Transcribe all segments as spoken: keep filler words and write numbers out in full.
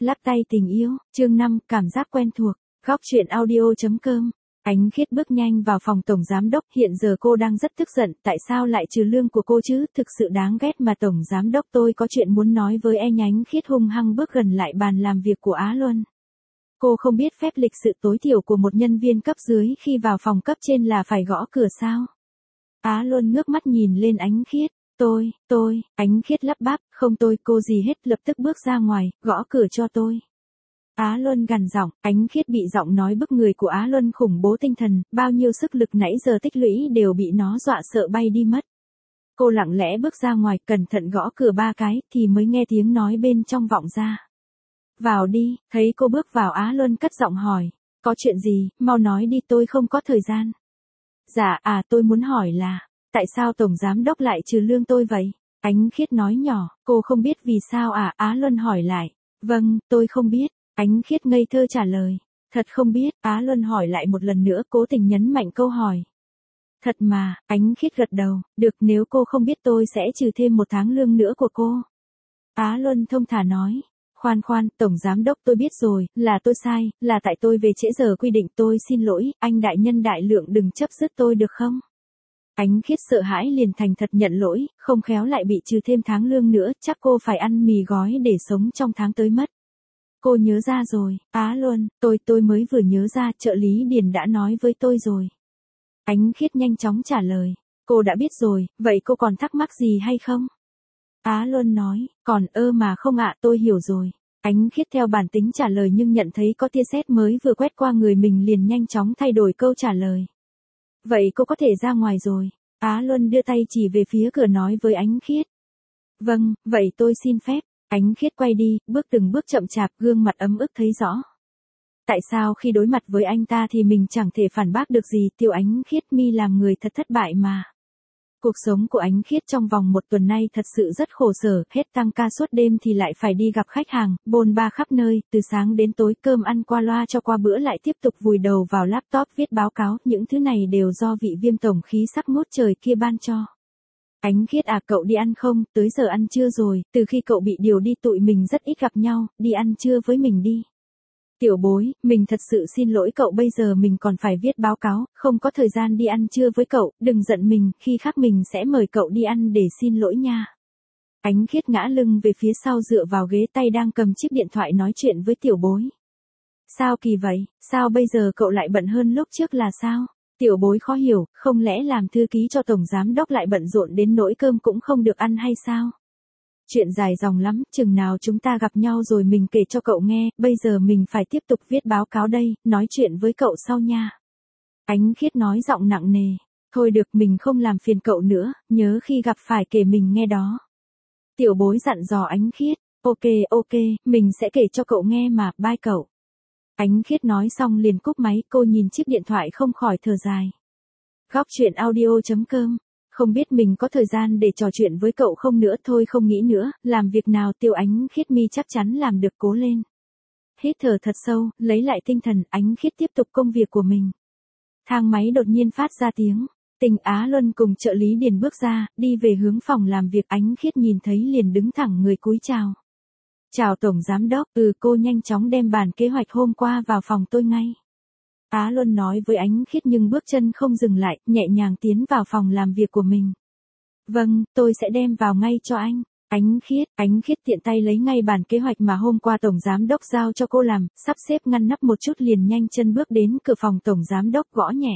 Lắc tay tình yêu, chương năm, cảm giác quen thuộc, góc truyện audio.com. Ánh Khiết bước nhanh vào phòng tổng giám đốc, hiện giờ cô đang rất tức giận, tại sao lại trừ lương của cô chứ, thực sự đáng ghét mà. Tổng giám đốc, tôi có chuyện muốn nói với anh. Ánh Khiết hung hăng bước gần lại bàn làm việc của Á Luân. Cô không biết phép lịch sự tối thiểu của một nhân viên cấp dưới khi vào phòng cấp trên là phải gõ cửa sao? Á Luân ngước mắt nhìn lên Ánh Khiết. Tôi, tôi, Ánh Khiết lắp bắp, không tôi cô gì hết, lập tức bước ra ngoài, gõ cửa cho tôi. Á Luân gằn giọng, Ánh Khiết bị giọng nói bức người của Á Luân khủng bố tinh thần, bao nhiêu sức lực nãy giờ tích lũy đều bị nó dọa sợ bay đi mất. Cô lặng lẽ bước ra ngoài, cẩn thận gõ cửa ba cái, thì mới nghe tiếng nói bên trong vọng ra. Vào đi, thấy cô bước vào Á Luân cất giọng hỏi, có chuyện gì, mau nói đi, tôi không có thời gian. Dạ, à tôi muốn hỏi là, tại sao tổng giám đốc lại trừ lương tôi vậy? Ánh Khiết nói nhỏ, cô không biết vì sao à? Á Luân hỏi lại. Vâng, tôi không biết. Ánh Khiết ngây thơ trả lời. Thật không biết. Á Luân hỏi lại một lần nữa, cố tình nhấn mạnh câu hỏi. Thật mà. Ánh Khiết gật đầu. Được, nếu cô không biết tôi sẽ trừ thêm một tháng lương nữa của cô. Á Luân thông thả nói. Khoan khoan, tổng giám đốc, tôi biết rồi, là tôi sai, là tại tôi về trễ giờ quy định, tôi xin lỗi, anh đại nhân đại lượng đừng chấp dứt tôi được không? Ánh Khiết sợ hãi liền thành thật nhận lỗi, không khéo lại bị trừ thêm tháng lương nữa, chắc cô phải ăn mì gói để sống trong tháng tới mất. Cô nhớ ra rồi, Á Luân, tôi, tôi mới vừa nhớ ra, trợ lý Điền đã nói với tôi rồi. Ánh Khiết nhanh chóng trả lời, cô đã biết rồi, vậy cô còn thắc mắc gì hay không? Á Luân nói, còn ơ mà không ạ, tôi hiểu rồi. Ánh Khiết theo bản tính trả lời nhưng nhận thấy có tia sét mới vừa quét qua người mình liền nhanh chóng thay đổi câu trả lời. Vậy cô có thể ra ngoài rồi. Á Luân đưa tay chỉ về phía cửa nói với Ánh Khiết. Vâng, vậy tôi xin phép. Ánh Khiết quay đi, bước từng bước chậm chạp, gương mặt ấm ức thấy rõ. Tại sao khi đối mặt với anh ta thì mình chẳng thể phản bác được gì, Tiêu Ánh Khiết mi làm người thật thất bại mà. Cuộc sống của Ánh Khiết trong vòng một tuần nay thật sự rất khổ sở, hết tăng ca suốt đêm thì lại phải đi gặp khách hàng, bôn ba khắp nơi, từ sáng đến tối cơm ăn qua loa cho qua bữa lại tiếp tục vùi đầu vào laptop viết báo cáo, những thứ này đều do vị viêm tổng khí sắc ngút trời kia ban cho. Ánh Khiết à, cậu đi ăn không, tới giờ ăn trưa rồi, từ khi cậu bị điều đi tụi mình rất ít gặp nhau, đi ăn trưa với mình đi. Tiểu bối, mình thật sự xin lỗi cậu, bây giờ mình còn phải viết báo cáo, không có thời gian đi ăn trưa với cậu, đừng giận mình, khi khác mình sẽ mời cậu đi ăn để xin lỗi nha. Ánh Khiết ngã lưng về phía sau dựa vào ghế, tay đang cầm chiếc điện thoại nói chuyện với tiểu bối. Sao kỳ vậy, sao bây giờ cậu lại bận hơn lúc trước là sao? Tiểu bối khó hiểu, không lẽ làm thư ký cho tổng giám đốc lại bận rộn đến nỗi cơm cũng không được ăn hay sao? Chuyện dài dòng lắm, chừng nào chúng ta gặp nhau rồi mình kể cho cậu nghe, bây giờ mình phải tiếp tục viết báo cáo đây, nói chuyện với cậu sau nha. Ánh Khiết nói giọng nặng nề, thôi được, mình không làm phiền cậu nữa, nhớ khi gặp phải kể mình nghe đó. Tiểu bối dặn dò Ánh Khiết, ok ok, mình sẽ kể cho cậu nghe mà, bye cậu. Ánh Khiết nói xong liền cúp máy, cô nhìn chiếc điện thoại không khỏi thở dài. Góc truyện audio.com. Không biết mình có thời gian để trò chuyện với cậu không nữa, thôi không nghĩ nữa, làm việc nào Tiêu Ánh Khiết mi chắc chắn làm được, cố lên. Hít thở thật sâu, lấy lại tinh thần, Ánh Khiết tiếp tục công việc của mình. Thang máy đột nhiên phát ra tiếng, Tình Á Luân cùng trợ lý Điền bước ra, đi về hướng phòng làm việc. Ánh Khiết nhìn thấy liền đứng thẳng người cúi chào. Chào tổng giám đốc, ừ cô nhanh chóng đem bản kế hoạch hôm qua vào phòng tôi ngay. Á Luân nói với Ánh Khiết nhưng bước chân không dừng lại, nhẹ nhàng tiến vào phòng làm việc của mình. Vâng, tôi sẽ đem vào ngay cho anh. Ánh Khiết, Ánh Khiết tiện tay lấy ngay bản kế hoạch mà hôm qua tổng giám đốc giao cho cô làm, sắp xếp ngăn nắp một chút liền nhanh chân bước đến cửa phòng tổng giám đốc, gõ nhẹ.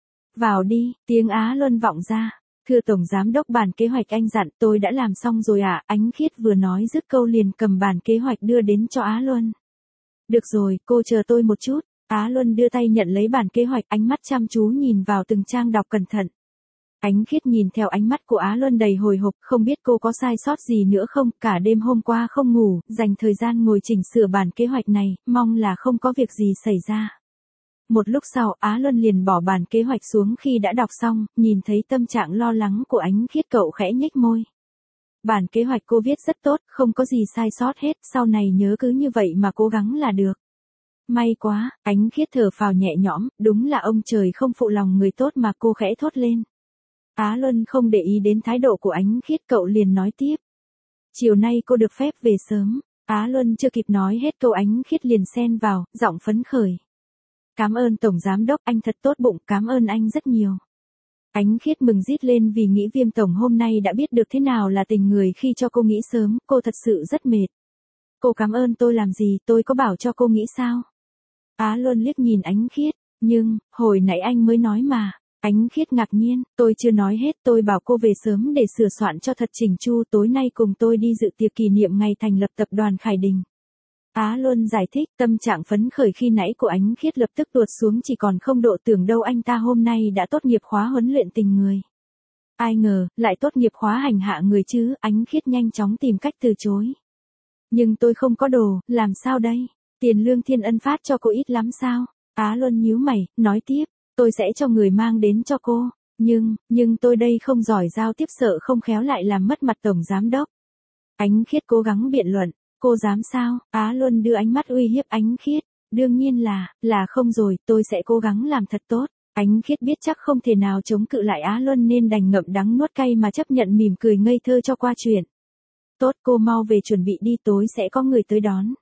Vào đi, tiếng Á Luân vọng ra. Thưa tổng giám đốc, bản kế hoạch anh dặn tôi đã làm xong rồi ạ. À? Ánh Khiết vừa nói dứt câu liền cầm bản kế hoạch đưa đến cho Á Luân. Được rồi, cô chờ tôi một chút. Á Luân đưa tay nhận lấy bản kế hoạch, ánh mắt chăm chú nhìn vào từng trang đọc cẩn thận. Ánh Khiết nhìn theo ánh mắt của Á Luân đầy hồi hộp, không biết cô có sai sót gì nữa không, cả đêm hôm qua không ngủ, dành thời gian ngồi chỉnh sửa bản kế hoạch này, mong là không có việc gì xảy ra. Một lúc sau, Á Luân liền bỏ bản kế hoạch xuống khi đã đọc xong, nhìn thấy tâm trạng lo lắng của Ánh Khiết, cậu khẽ nhếch môi. Bản kế hoạch cô viết rất tốt, không có gì sai sót hết, sau này nhớ cứ như vậy mà cố gắng là được. May quá, Ánh Khiết thở phào nhẹ nhõm, đúng là ông trời không phụ lòng người tốt mà, cô khẽ thốt lên. Á Luân không để ý đến thái độ của Ánh Khiết, cậu liền nói tiếp. Chiều nay cô được phép về sớm. Á Luân chưa kịp nói hết câu Ánh Khiết liền xen vào, giọng phấn khởi. Cảm ơn Tổng Giám Đốc, anh thật tốt bụng, cảm ơn anh rất nhiều. Ánh Khiết mừng rít lên vì nghĩ Viêm Tổng hôm nay đã biết được thế nào là tình người khi cho cô nghĩ sớm, cô thật sự rất mệt. Cô cảm ơn tôi làm gì, tôi có bảo cho cô nghĩ sao? Á Luân liếc nhìn Ánh Khiết, nhưng, hồi nãy anh mới nói mà. Ánh Khiết ngạc nhiên, tôi chưa nói hết, tôi bảo cô về sớm để sửa soạn cho thật chỉnh chu, tối nay cùng tôi đi dự tiệc kỷ niệm ngày thành lập tập đoàn Khải Đình. Á Luân giải thích, tâm trạng phấn khởi khi nãy của Ánh Khiết lập tức tuột xuống chỉ còn không độ tưởng đâu anh ta hôm nay đã tốt nghiệp khóa huấn luyện tình người. Ai ngờ, lại tốt nghiệp khóa hành hạ người chứ, Ánh Khiết nhanh chóng tìm cách từ chối. Nhưng tôi không có đồ, làm sao đây? Tiền lương thiên ân phát cho cô ít lắm sao? Á Luân nhíu mày, nói tiếp, tôi sẽ cho người mang đến cho cô, nhưng, nhưng tôi đây không giỏi giao tiếp sợ không khéo lại làm mất mặt Tổng Giám Đốc. Ánh Khiết cố gắng biện luận, cô dám sao? Á Luân đưa ánh mắt uy hiếp Ánh Khiết, đương nhiên là, là không rồi, tôi sẽ cố gắng làm thật tốt. Ánh Khiết biết chắc không thể nào chống cự lại Á Luân nên đành ngậm đắng nuốt cay mà chấp nhận mỉm cười ngây thơ cho qua chuyện. Tốt, cô mau về chuẩn bị đi, tối sẽ có người tới đón.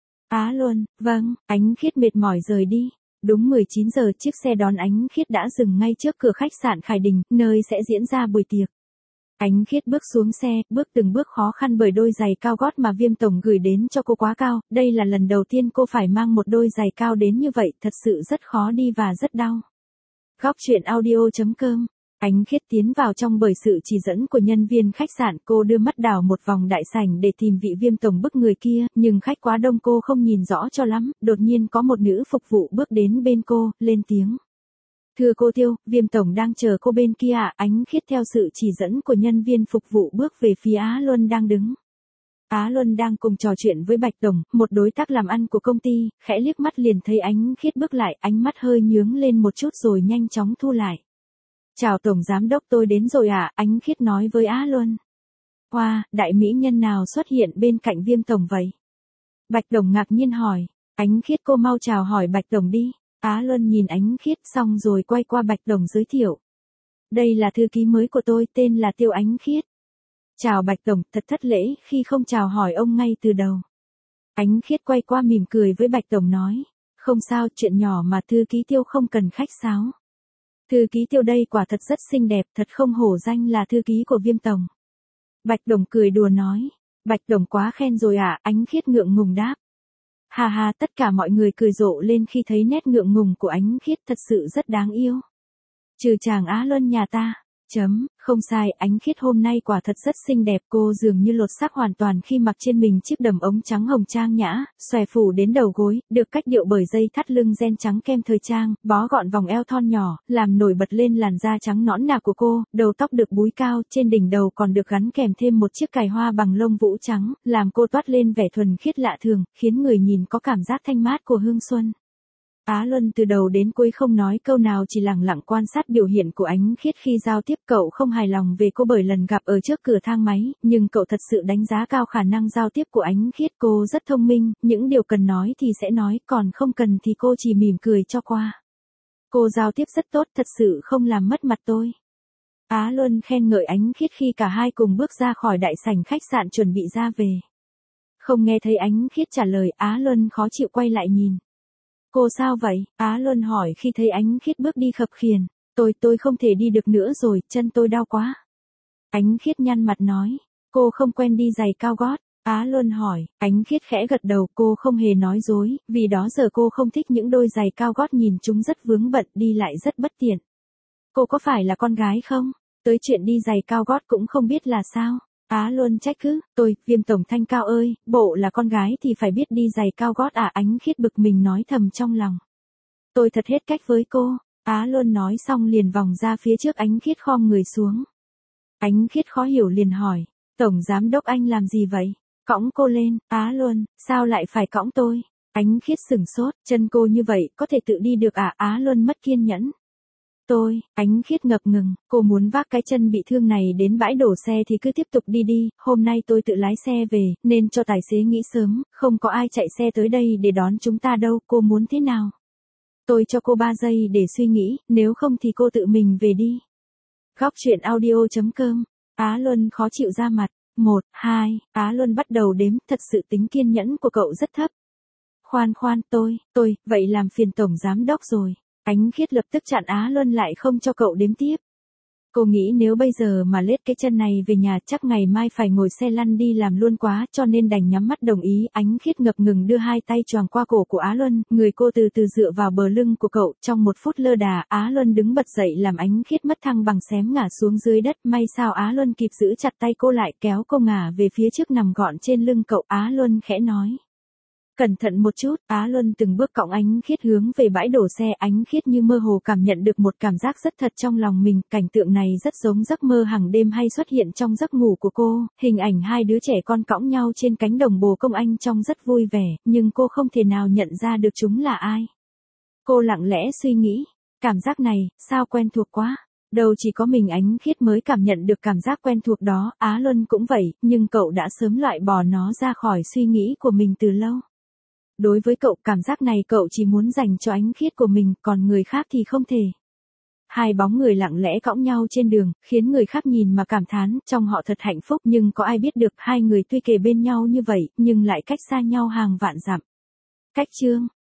Á Luân, vâng, Ánh Khiết mệt mỏi rời đi. Đúng mười chín giờ chiếc xe đón Ánh Khiết đã dừng ngay trước cửa khách sạn Khải Đình, nơi sẽ diễn ra buổi tiệc. Ánh Khiết bước xuống xe, bước từng bước khó khăn bởi đôi giày cao gót mà Viêm Tổng gửi đến cho cô quá cao, đây là lần đầu tiên cô phải mang một đôi giày cao đến như vậy, thật sự rất khó đi và rất đau. Góc truyện audio chấm com. Ánh Khiết tiến vào trong bởi sự chỉ dẫn của nhân viên khách sạn, cô đưa mắt đảo một vòng đại sảnh để tìm vị Viêm Tổng bức người kia, nhưng khách quá đông cô không nhìn rõ cho lắm, đột nhiên có một nữ phục vụ bước đến bên cô, lên tiếng. Thưa cô Tiêu, Viêm Tổng đang chờ cô bên kia ạ. Ánh Khiết theo sự chỉ dẫn của nhân viên phục vụ bước về phía Á Luân đang đứng. Á Luân đang cùng trò chuyện với Bạch Tổng, một đối tác làm ăn của công ty, khẽ liếc mắt liền thấy Ánh Khiết bước lại, ánh mắt hơi nhướng lên một chút rồi nhanh chóng thu lại. Chào Tổng Giám Đốc, tôi đến rồi ạ, Ánh Khiết nói với Á Luân. Wow, đại mỹ nhân nào xuất hiện bên cạnh Viêm Tổng vậy? Bạch Tổng ngạc nhiên hỏi. Ánh Khiết, cô mau chào hỏi Bạch Tổng đi. Á Luân nhìn Ánh Khiết xong rồi quay qua Bạch Tổng giới thiệu. Đây là thư ký mới của tôi, tên là Tiêu Ánh Khiết. Chào Bạch Tổng, thật thất lễ khi không chào hỏi ông ngay từ đầu. Ánh Khiết quay qua mỉm cười với Bạch Tổng nói. Không sao, chuyện nhỏ mà thư ký Tiêu không cần khách sáo. Thư ký Tiêu đây quả thật rất xinh đẹp, thật không hổ danh là thư ký của Viêm Tổng. Bạch Tổng cười đùa nói. Bạch Tổng quá khen rồi ạ, à? Ánh Khiết ngượng ngùng đáp. Hà hà, tất cả mọi người cười rộ lên khi thấy nét ngượng ngùng của Ánh Khiết, thật sự rất đáng yêu. Trừ chàng Á Luân nhà ta. Chấm, không sai, Ánh Khiết hôm nay quả thật rất xinh đẹp, cô dường như lột xác hoàn toàn khi mặc trên mình chiếc đầm ống trắng hồng trang nhã, xòe phủ đến đầu gối, được cách điệu bởi dây thắt lưng ren trắng kem thời trang, bó gọn vòng eo thon nhỏ, làm nổi bật lên làn da trắng nõn nà của cô, đầu tóc được búi cao, trên đỉnh đầu còn được gắn kèm thêm một chiếc cài hoa bằng lông vũ trắng, làm cô toát lên vẻ thuần khiết lạ thường, khiến người nhìn có cảm giác thanh mát của hương xuân. Á Luân từ đầu đến cuối không nói câu nào, chỉ lặng lặng quan sát biểu hiện của Ánh Khiết khi giao tiếp. Cậu không hài lòng về cô bởi lần gặp ở trước cửa thang máy, nhưng cậu thật sự đánh giá cao khả năng giao tiếp của Ánh Khiết. Cô rất thông minh, những điều cần nói thì sẽ nói, còn không cần thì cô chỉ mỉm cười cho qua. Cô giao tiếp rất tốt, thật sự không làm mất mặt tôi. Á Luân khen ngợi Ánh Khiết khi cả hai cùng bước ra khỏi đại sảnh khách sạn chuẩn bị ra về. Không nghe thấy Ánh Khiết trả lời, Á Luân khó chịu quay lại nhìn. Cô sao vậy? Á Luân hỏi khi thấy Ánh Khiết bước đi khập khiềng. Tôi, tôi không thể đi được nữa rồi, chân tôi đau quá. Ánh Khiết nhăn mặt nói. Cô không quen đi giày cao gót. Á Luân hỏi, Ánh Khiết khẽ gật đầu, cô không hề nói dối, vì đó giờ cô không thích những đôi giày cao gót nhìn chúng rất vướng bận, đi lại rất bất tiện. Cô có phải là con gái không? Tới chuyện đi giày cao gót cũng không biết là sao? Á Luân trách cứ, tôi, Viêm Tổng Thanh Cao ơi, bộ là con gái thì phải biết đi giày cao gót à? Ánh Khiết bực mình nói thầm trong lòng. Tôi thật hết cách với cô. Á Luân nói xong liền vòng ra phía trước Ánh Khiết khom người xuống. Ánh Khiết khó hiểu liền hỏi, Tổng Giám Đốc anh làm gì vậy? Cõng cô lên. Á Luân, sao lại phải cõng tôi? Ánh Khiết sửng sốt, chân cô như vậy có thể tự đi được à? Á Luân mất kiên nhẫn. Tôi, Ánh Khiết ngập ngừng, cô muốn vác cái chân bị thương này đến bãi đổ xe thì cứ tiếp tục đi đi, hôm nay tôi tự lái xe về, nên cho tài xế nghĩ sớm, không có ai chạy xe tới đây để đón chúng ta đâu, cô muốn thế nào? Tôi cho cô ba giây để suy nghĩ, nếu không thì cô tự mình về đi. Góc truyện audio chấm com. Á Luân khó chịu ra mặt. Một, hai, Á Luân bắt đầu đếm, thật sự tính kiên nhẫn của cậu rất thấp. Khoan khoan, tôi, tôi, vậy làm phiền tổng giám đốc rồi. Ánh Khiết lập tức chặn Á Luân lại không cho cậu đếm tiếp. Cô nghĩ nếu bây giờ mà lết cái chân này về nhà chắc ngày mai phải ngồi xe lăn đi làm luôn quá, cho nên đành nhắm mắt đồng ý. Ánh Khiết ngập ngừng đưa hai tay choàng qua cổ của Á Luân, người cô từ từ dựa vào bờ lưng của cậu. Trong một phút lơ đà, Á Luân đứng bật dậy làm Ánh Khiết mất thăng bằng xém ngả xuống dưới đất. May sao Á Luân kịp giữ chặt tay cô lại, kéo cô ngả về phía trước nằm gọn trên lưng cậu. Á Luân khẽ nói: cẩn thận một chút. Á Luân từng bước cõng Ánh Khiết hướng về bãi đổ xe. Ánh Khiết như mơ hồ cảm nhận được một cảm giác rất thật trong lòng mình. Cảnh tượng này rất giống giấc mơ hàng đêm hay xuất hiện trong giấc ngủ của cô. Hình ảnh hai đứa trẻ con cõng nhau trên cánh đồng bồ công anh trông rất vui vẻ, nhưng cô không thể nào nhận ra được chúng là ai. Cô lặng lẽ suy nghĩ, cảm giác này, sao quen thuộc quá. Đâu chỉ có mình Ánh Khiết mới cảm nhận được cảm giác quen thuộc đó, Á Luân cũng vậy, nhưng cậu đã sớm loại bỏ nó ra khỏi suy nghĩ của mình từ lâu. Đối với cậu, cảm giác này cậu chỉ muốn dành cho Ánh Khiết của mình, còn người khác thì không thể. Hai bóng người lặng lẽ cõng nhau trên đường, khiến người khác nhìn mà cảm thán, trong họ thật hạnh phúc, nhưng có ai biết được hai người tuy kề bên nhau như vậy, nhưng lại cách xa nhau hàng vạn dặm. Cách chương